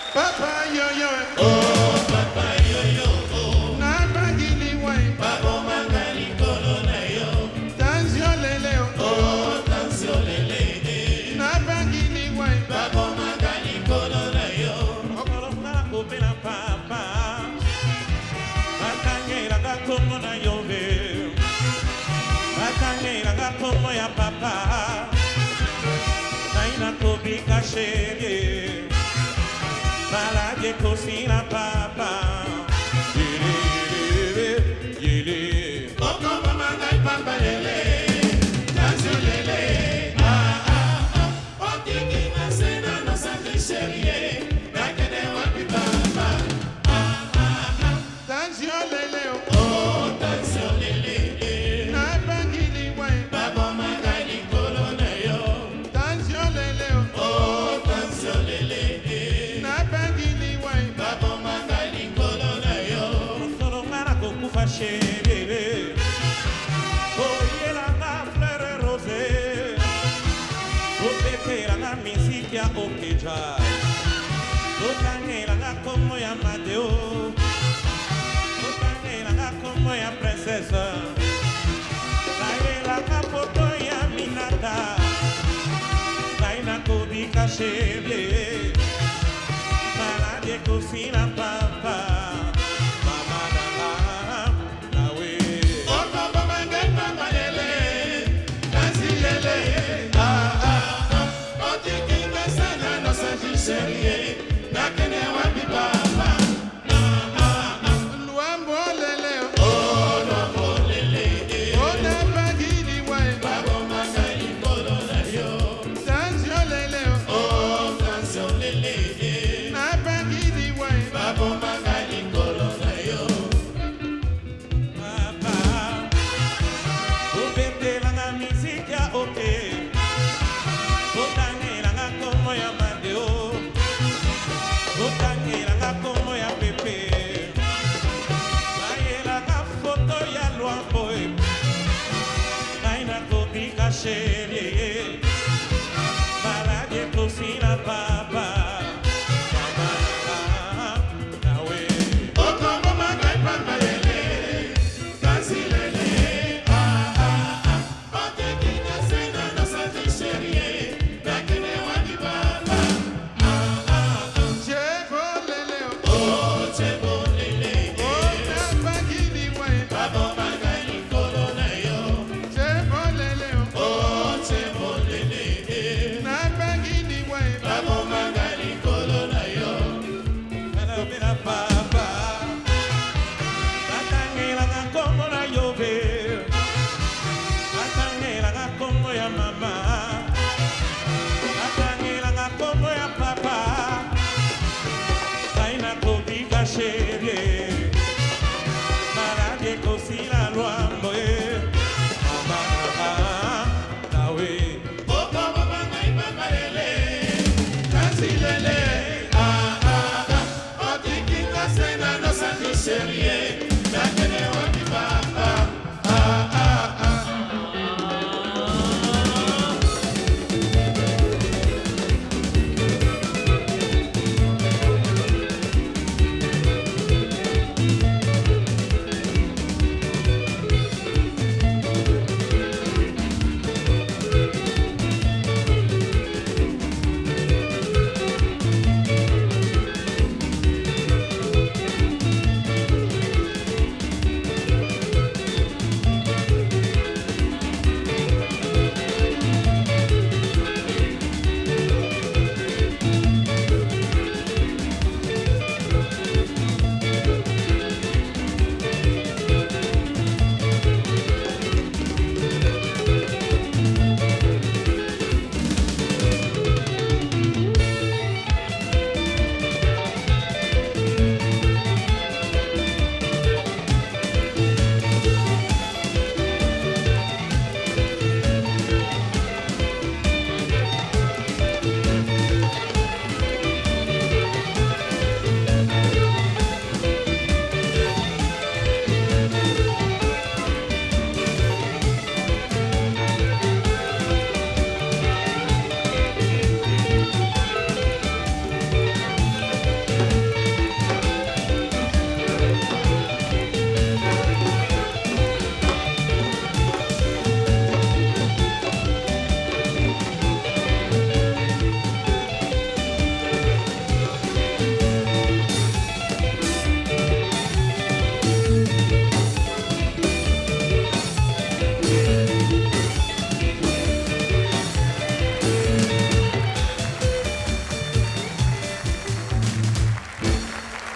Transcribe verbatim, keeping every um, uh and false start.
Papa yo yo. Oh, papa yo yo. Oh. Na bangili wai. Babo mangali kolona yo. Tanzio lele o. Oh, tanzio lele. Na bangili wai. Babo mangali kolona yo. Okolona kopela papa. Bakangela gakomo na yo ve. Bakangela gakomo ya papa. Naina kobika shege. Balade cocina papa. Yele, yele. Oko mama ngai papa lele. Tanzio lele. Ah ah ah. Otiki masena no santi chérie. Bakene wapi papa. Ah ah ah. Tanzio lele o. Oh, tanzio lele. Na bangili wai. Babo mangali kolona yo. Tanzio lele o. Oh, tanzio lele. Na bangili wai. Babo mangali kolona yo. Solo ngana kokufa shege. Oh, yela na fleur rosée. Oh, pepe la na musique ya okeja. Oh, kangela na como ya Mateo. Oh, kangela na como ya princesse. Kangela na poto ya Minata. Naina kobika shege. Malade cocina papa. Mama na na na we. Oko mama ngai papa lele. Tanzio lele. Ah ah ah. Otiki masena no santi chérie.